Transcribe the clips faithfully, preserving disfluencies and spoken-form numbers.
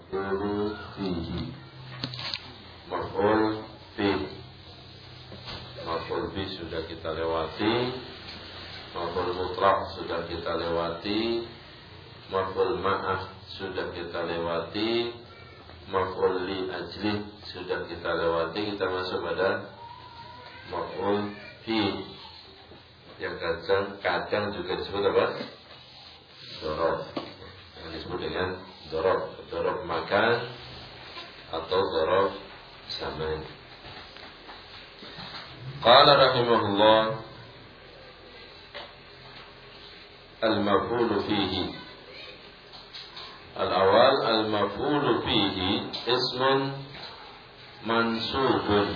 maf'ul fihi. Maf'ul fi. Maf'ul fi sudah kita lewati. Maf'ul mutlaq sudah kita lewati. Maf'ul ma'ah sudah kita lewati. Maf'ul li ajli sudah kita lewati. Kita masuk pada maf'ul fi, yang kadang kadang juga disebut apa? Dorob. Yang disebut dengan dorob, dorob makan atau dorob zaman. Qala rahimahullah, al-maf'ulu fihi. Al-awal, al-maf'ulu fihi ismun mansubun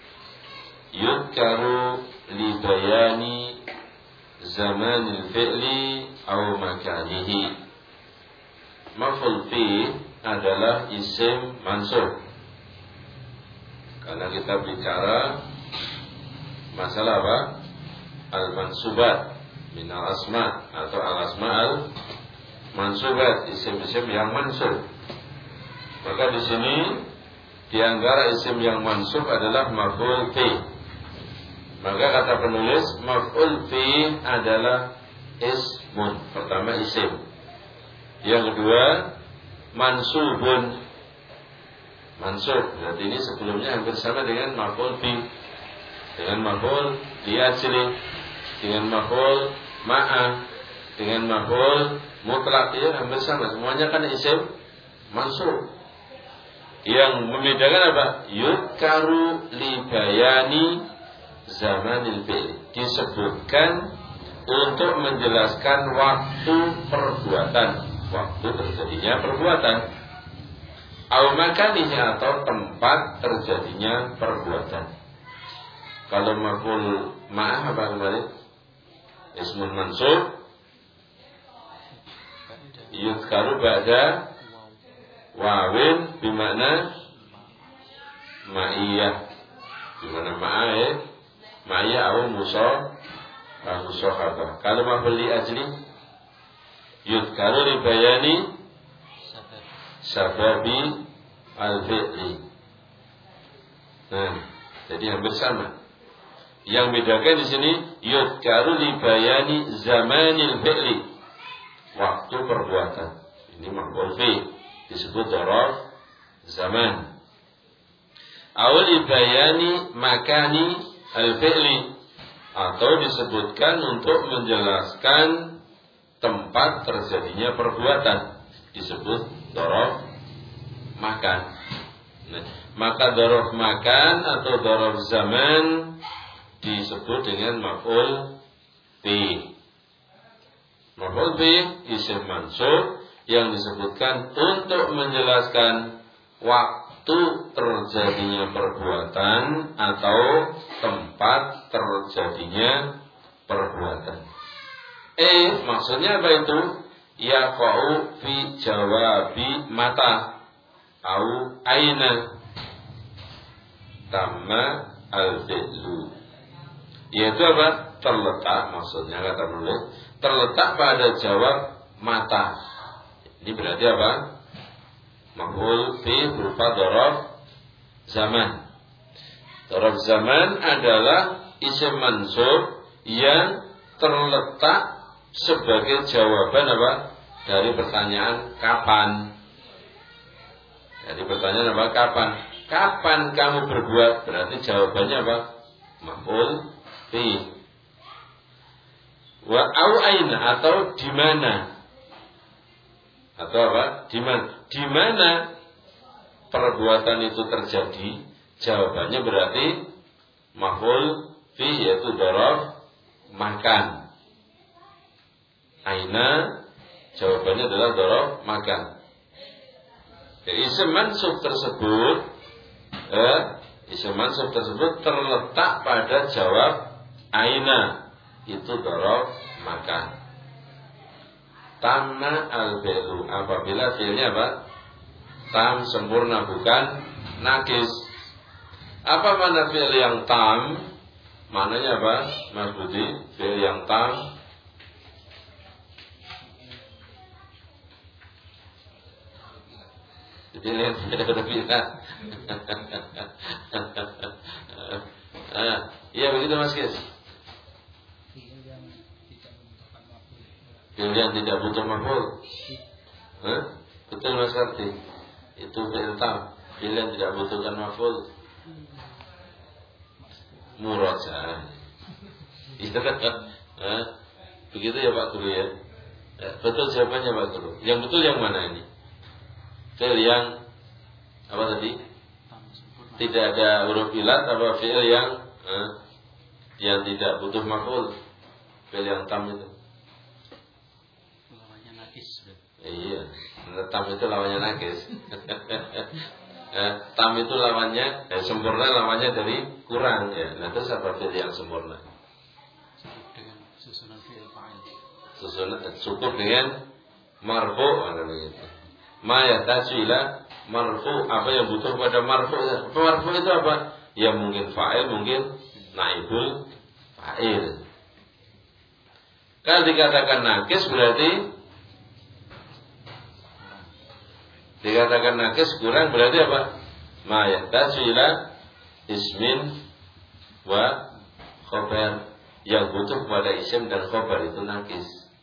yudkaru li bayani zamanil fi'li aw makanihi. Maf'ul fi adalah isim mansub. Karena kita bicara masalah apa? Al-mansubat minal asma atau al-asma al-mansubat, isim-isim yang mansub. Maka di sini di antara isim yang mansub adalah maf'ul fi. Maka kata penulis maf'ul fi adalah ismun. Pertama isim. Yang kedua mansubun. Mansub. Berarti ini sebelumnya hampir sama dengan maf'ul fi. Dengan maf'ul li ajli, dengan maf'ul ma'ah, dengan maf'ul mutlaq, ya hampir sama. Semuanya kan isim mansub. Yang membedakan apa? Yudkaru li bayani zamanil fi'li, disebutkan untuk menjelaskan waktu perbuatan, waktu terjadinya perbuatan, au makanihi atau tempat terjadinya perbuatan. Kalau maf'ul ma'ah apa kembali? Ismun mansub yudkaru ba'da wawin bimakna ma'iyah, bimakna ma'ah, ma'iyah atau musa musahabah. Kalau maf'ul li ajli yudkaru li bayani sababi al-fi'li. Nah, jadi hampir sama. Yang bedakan di sini yudkaru li bayani zamanil fi'li, waktu perbuatan. Ini maf'ul fi, disebut dzaraf zaman. Awal li bayani makani al-fi'li, atau disebutkan untuk menjelaskan tempat terjadinya perbuatan, disebut dzaraf makan. Nah, maka dzaraf makan atau dzaraf zaman disebut dengan maf'ul fi. Maf'ul fi isim mansub yang disebutkan untuk menjelaskan waktu terjadinya perbuatan atau tempat terjadinya perbuatan. Eh, maksudnya apa itu? Yaqa'u fi jawabi mata au aina tamma al-fi'lu. Yaitu apa? Terletak, maksudnya kata penulis, terletak pada jawab mata. Ini berarti apa? Maf'ul fi berupa dzaraf zaman. Dzaraf zaman adalah isim mansub yang terletak sebagai jawaban apa? Dari pertanyaan kapan. Dari pertanyaan apa? Kapan? Kapan kamu berbuat? Berarti jawabannya apa? Maf'ul fi. Wa au aina atau di mana? Atau apa? Di mana? Di mana perbuatan itu terjadi? Jawabannya berarti maf'ul fi, yaitu dzaraf makan. Aina jawabannya adalah dzaraf makan. Jadi isim mansub tersebut eh, isim mansub tersebut terletak pada jawab aina, itu dzaraf makan. Tamma al-fi'lu, apabila fi'ilnya apa? Tam, sempurna, bukan nakis. Apa makna fi'il yang tam? Maknanya apa, Mas Budi? Fi'il yang tam Jadi lihat tidak ada pilihan. Iya begitu Mas Kis. Pilihan tidak butuh maf'ul. Hah? Betul Mas Karti. Itu fi'il tam. Pilihan tidak butuhkan maf'ul. Muraja. Iya. Begitu ya Pak Guru ya. Betul jawabannya Pak Guru. Yang betul yang mana ini? Fi'il yang apa tadi? Tidak ada huruf ilat apa fi'il yang eh, yang tidak butuh maf'ul? Fi'il yang tam itu. Lawannya nakis. Iya, tam itu lawannya nakis. eh, tam itu lawannya eh, sempurna lawannya dari kurang ya. Nah, itu apa fi'il yang sempurna? Dengan susunan fi'il fa'il. Susunan cukup dengan marfu ada begitu. Ma yahtaju ila marfu, apa yang butuh pada marfu? Marfu itu apa? Ya mungkin fa'il, mungkin naibul fa'il. Kalau dikatakan nakis berarti dikatakan nakis kurang berarti apa? Ma yahtaju ila ismin wa khabar, yang butuh pada isim dan khabar itu nakis.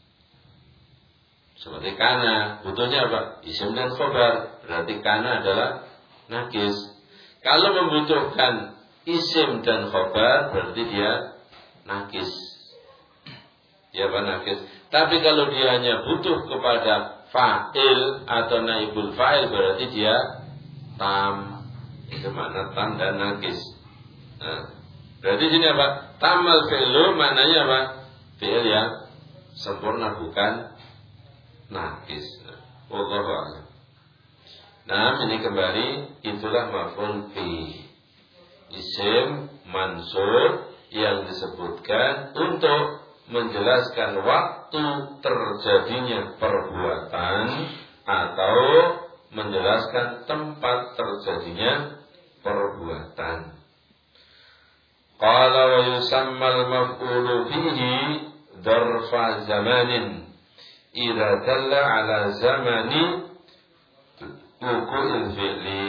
Seperti kana, butuhnya apa? Isim dan khabar, berarti kana adalah nakis. Kalau membutuhkan isim dan khabar, berarti dia nakis. Dia apa? Nakis. Tapi kalau dia hanya butuh kepada fa'il atau naibul fa'il, berarti dia tam. Itu makna tam dan nakis. Nah, berarti sini apa? Tamal fi'lu maknanya apa? Fi'il yang sempurna, bukan nakis. Wallahu a'lam. Nah, ini kembali itulah maf'ul fi. Isim mansur yang disebutkan untuk menjelaskan waktu terjadinya perbuatan atau menjelaskan tempat terjadinya perbuatan. Qala wa yusammal maf'ulu fihi darfa zamanin idza dalla ala zamani wuqu'il fi'li.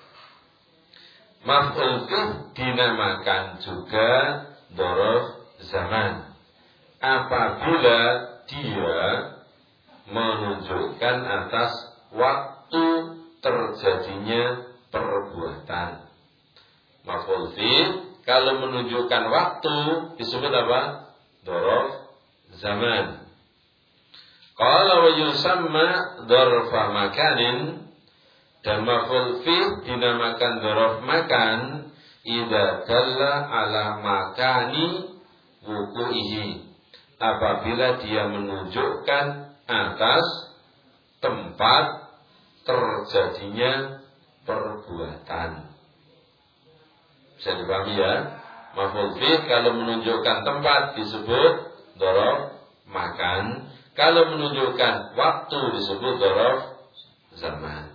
Maf'ul fih dinamakan juga dzaraf zaman apabila dia menunjukkan atas waktu terjadinya perbuatan. Maf'ul fih kalau menunjukkan waktu disebut apa? Dzaraf zaman. Qala wa yusamma dzarfa makanin, dan maf'ul fih dinamakan dzaraf makan idza dalla ala makani wuqu'ihi, apabila dia menunjukkan atas tempat terjadinya perbuatan. Bisa dipahami ya? Maf'ul fih kalau menunjukkan tempat disebut dzaraf makan, kalau menunjukkan waktu disebut dzaraf zaman.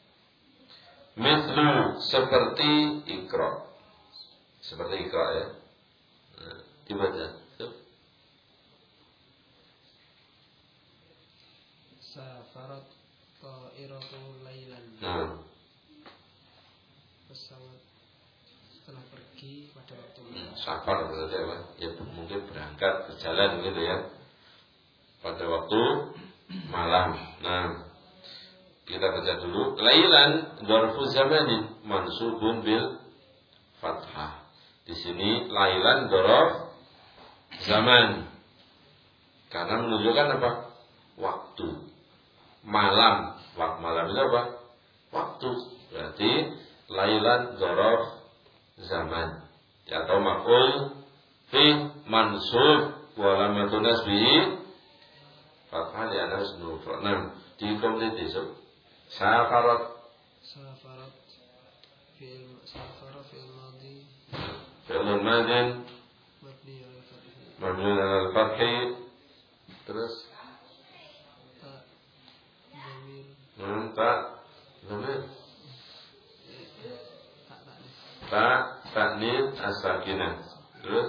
Mithlu, seperti ikra. Seperti ikra ya. Nah, dibaca. Safarat ta'iratu lailan. Nah. Pesawat setelah pergi pada waktu malam. Safar berarti apa? Ya mungkin berangkat berjalan gitu ya. Pada waktu malam. Nah, kita baca dulu. Lailan dzarfu zamanin mansubun bil fathah. Di sini lailan dzarf zaman. Karena menunjukkan apa? Waktu. Malam. Waktu malam itu apa? Waktu. Berarti lailan dzarf zaman. Ya, atau maf'ul fi mansub wa alamatun nasbihi fathah li anas nufra. Nah, di komplit itu safarat Safarat fi'il safara fi'il madhi fi'il madin mabni ala fathi. mabni ala al-fathi. Terus Ta dhamir hmm, tak dhamir tak tak tak ta'nits as-sakinah. Terus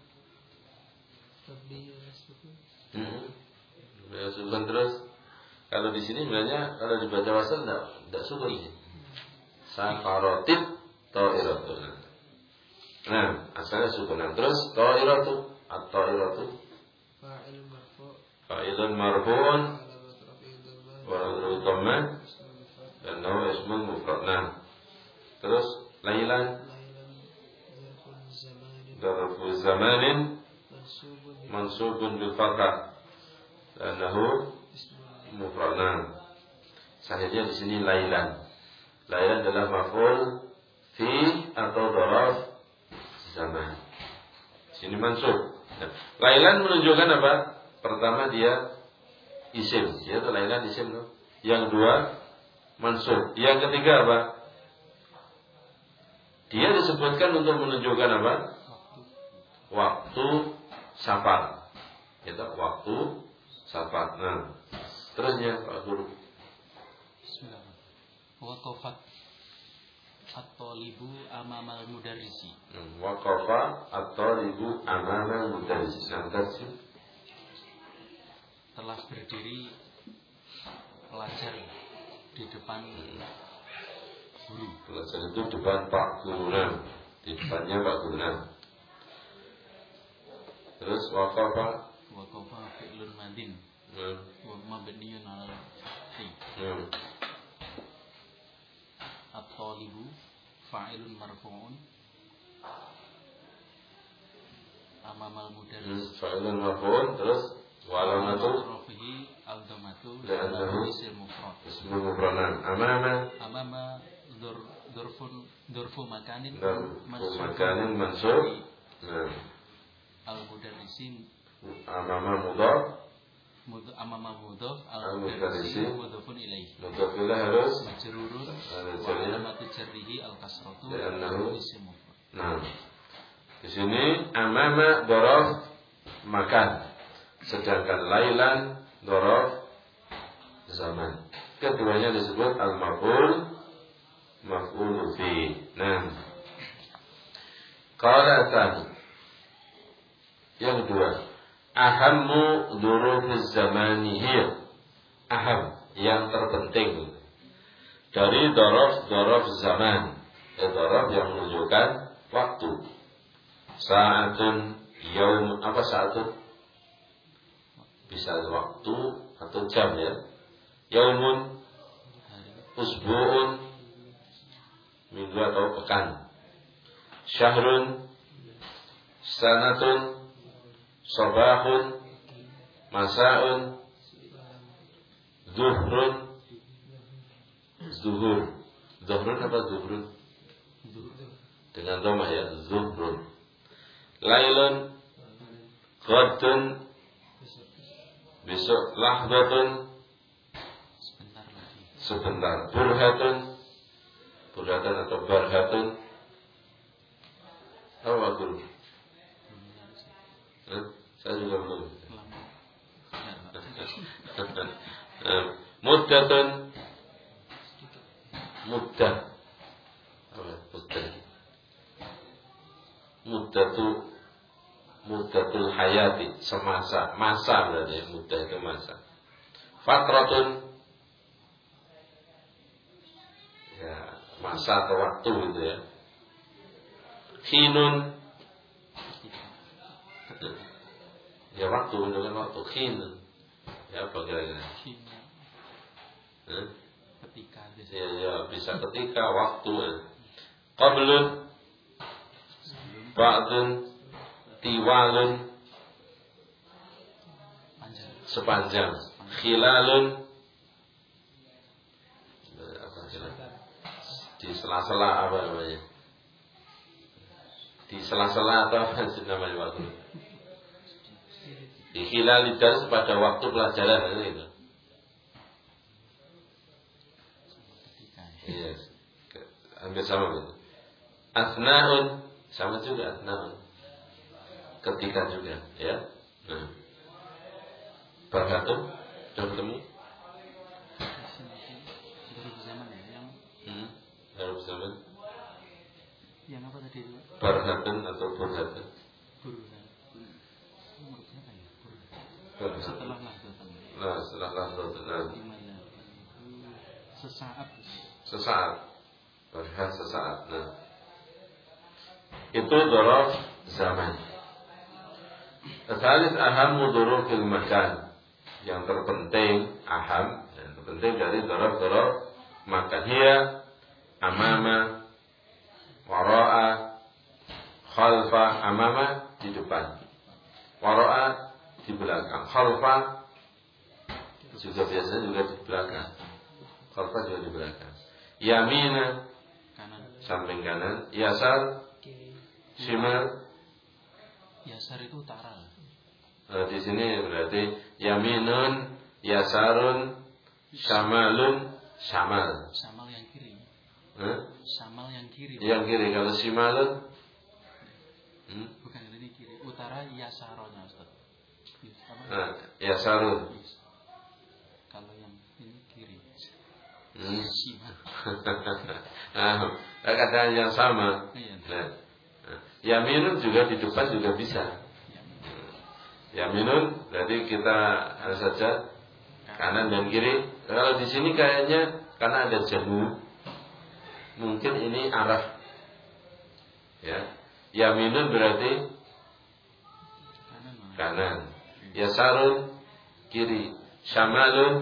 mabni ala sukun. hmm. Ya, susun terus. kalau di sini sebenarnya kalau dibaca wasal enggak enggak sukun sih. Saqaratit ta'iratun. Nah, asalnya sukunan. Terus ta'iratu at-ta'iratu fa'il marfu' fa'ilun marfu'un alamat rafi'i dhamma wa radhu dhamma ismul mufrad dan nahu ismun mufrad. Nah, terus lailan lailan zarfun zamanin darfu zamanin mansubun bi mansubun bil fathah dan nahu ismul mufrad. Nah, sahihnya di sini lailan. Lailan adalah maf'ul fi atau dharaf zaman. Sini mansub. Nah, lailan menunjukkan apa? Pertama dia isim, ya itu lailan isim tuh. Yang dua mansub. Yang ketiga apa? Dia disebutkan untuk menunjukkan apa? Waktu safar. Itu waktu safar. Nah, terusnya Pak Guru. Bismillah. Waqafat at-talibu amamal mudarrisi. Waqafa at-talibu amama mudarris. Nanti Telah berdiri pelajar di depan guru. pelajar itu depan Pak Guru. Nah, di depannya Pak Guru. Nah, terus waqafa Waqafa fi'lun madin hmm. wa mabniyun 'alal fathi. Hmm. At-talibu fa'ilun marfu'un amamal mudarris. Hmm. Fa'ilun marfu'un. Terus walamatu rafihi al-dhammatu li'annahu isim mufrad. ismun mufrad. Amama Amama dzur dzurfun dzurfu makanin dan mansubun makanin mansub. Nah, al-mudarrisin amama mudhaf mud amama mudhaf Al-mudarrisi al-mudarrisin mudhafun ilaih. mudhaf ilaih harus Majrurun ada wa jarnya. alamatu jarrihi al-kasratu Li'annahu isim mufrad. Nah, di sini amama dzaraf makan, sedangkan lailan dzaraf zaman. Keduanya disebut al-maf'ul maf'ul fi. Nah, qala tsani. Yang kedua, ahammu dhurufiz zamani hiya. Aham, yang terpenting dari dzaraf-dzaraf zaman. Eh, dzaraf yang menunjukkan waktu. Sa'atun, yaum, apa sa'atun? Bisa waktu atau jam ya. Yaumun, usbu'un, minggu atau pekan. Syahrun, sanatun, sabahun, masa'un, zuhrun, zuhur. Zuhrun apa zuhrun? Dengan dhamma ya, zuhrun. Lailun, ghadun, besok lahdatun, Sebentar lagi. sebentar. Burhatun, burhatun atau barhatun. Apa guru? Eh, saya juga belum. Lama. Eh, Muddatun, muddah. Apa? Muddah. Muddatu, muddatul hayati, semasa, masa berarti muddah itu masa. Fatratun, ya masa atau waktu gitu ya. Khinun, ya waktu menunjukkan waktu. Khin, ya apa kira-kira? Hina. Eh? Ketika bisa. Ya, ya bisa ketika waktu. Eh. Qablun, ba'dun, tiwalun, Panjang. sepanjang. Khilalun, apa khilalun? Di sela-sela apa namanya? Di sela-sela atau apa sih namanya waktu? Di khilal dars pada waktu pelajaran gitu. Ketika. Iya, hampir sama gitu. Asnaun, sama juga asnaun. Ketika juga, ya. Nah. Barhatun, sudah ketemu? Baru zaman ya yang Hmm, harus zaman. yang apa tadi itu? Barhatun atau burhatun? Burhan. Menurut siapa ya? Burhan. Barhatun. Setelah Nahdlatul. Nah, setelah Nahdlatul. Nah. Gimana? Sesaat. Sesaat. Berhad sesaat. Nah, itu dzaraf zaman. Tsalis ahammu dzurufil makan. Yang terpenting aham, yang terpenting dari dzaraf-dzaraf makan. Hiya amama, wara'a, khalfa. Amama di depan, wara'a di belakang, khalfa juga biasanya juga di belakang, khalfa juga di belakang. Yamina Kanan. samping kanan, yasar Kiri. shimal. Yasar itu utara. Nah, di sini berarti yaminun, yasarun, shamalun, shamal. Samal yang kiri. Hah? Samal yang kiri. Yang kiri. Kalau shimalun, hmm? Bukan ini kiri. Utara yasaronya Ustaz. Yes, apa? Nah, yasarun. Yes. Kalau yang ini kiri. Hmm? Simal. Nah, kadang yang sama. Iya. Nah, yaminun juga di depan juga bisa. Yaminun, jadi kita harus saja kanan dan kiri. Kalau di sini kayaknya karena ada janu, mungkin ini arah. Ya, yaminun berarti Kanan. mana? kanan, yasarun kiri, shamalun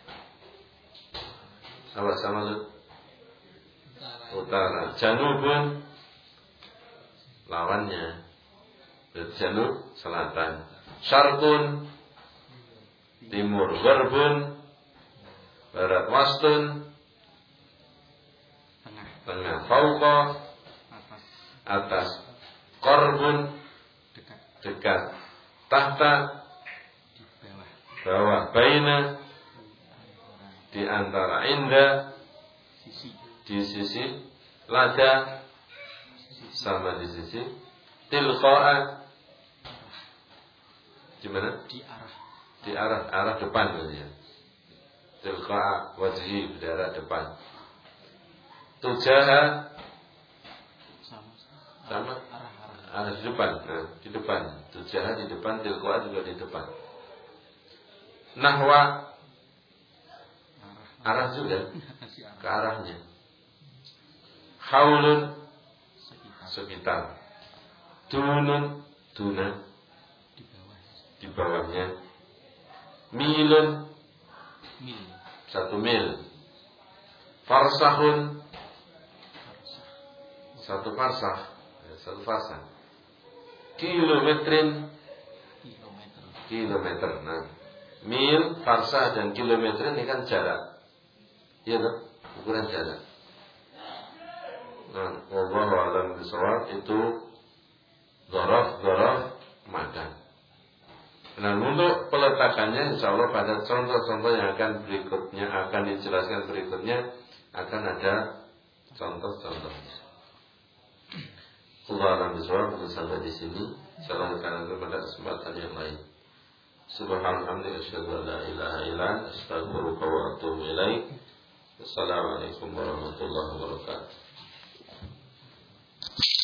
apa shamalun Utara. utara, janubun lawannya, janub selatan, syarqun timur, garbun barat, wastun Tengah. tengah, fauqa Atas. atas, qarbun Dekat. dekat, tahta Di bawah. bawah, baina Antara. di antara, inda Sisi. di sisi, lada sama di sisi, tilqa'a gimana? Di arah. Di arah arah depan ya. Tilqa'a wajhi di arah depan. Tujaha Sama. sama Arah-arah. arah di depan. Nah, di depan. Tujaha di depan, tilqa'a juga di depan. Nahwa Arah. arah juga Kasih arah. ke arahnya. Haulun Sekitar. sekitar. Dunun duna Di bawah. di bawahnya. Milun Mil. satu mil. Farsahun Farsah. satu farsah, ya, satu farsah. Kilometrin Kilometer. kilometer. Nah, mil, farsah dan kilometer ini kan jarak. Iya kan? Ukuran jarak. Nah, wallahu a'lam bishawab, itu dzaraf-dzaraf makan. Nah, untuk peletakannya insya Allah pada contoh-contoh yang akan berikutnya akan dijelaskan berikutnya akan ada contoh-contohnya. Allah a'lam bishawab, sampai di sini. Insyaallah akan pada kesempatan yang lain. Subhanallah, asyhadu an la ilaha illa anta, astaghfiruka wa atubu ilaik. Assalamualaikum warahmatullahi wabarakatuh.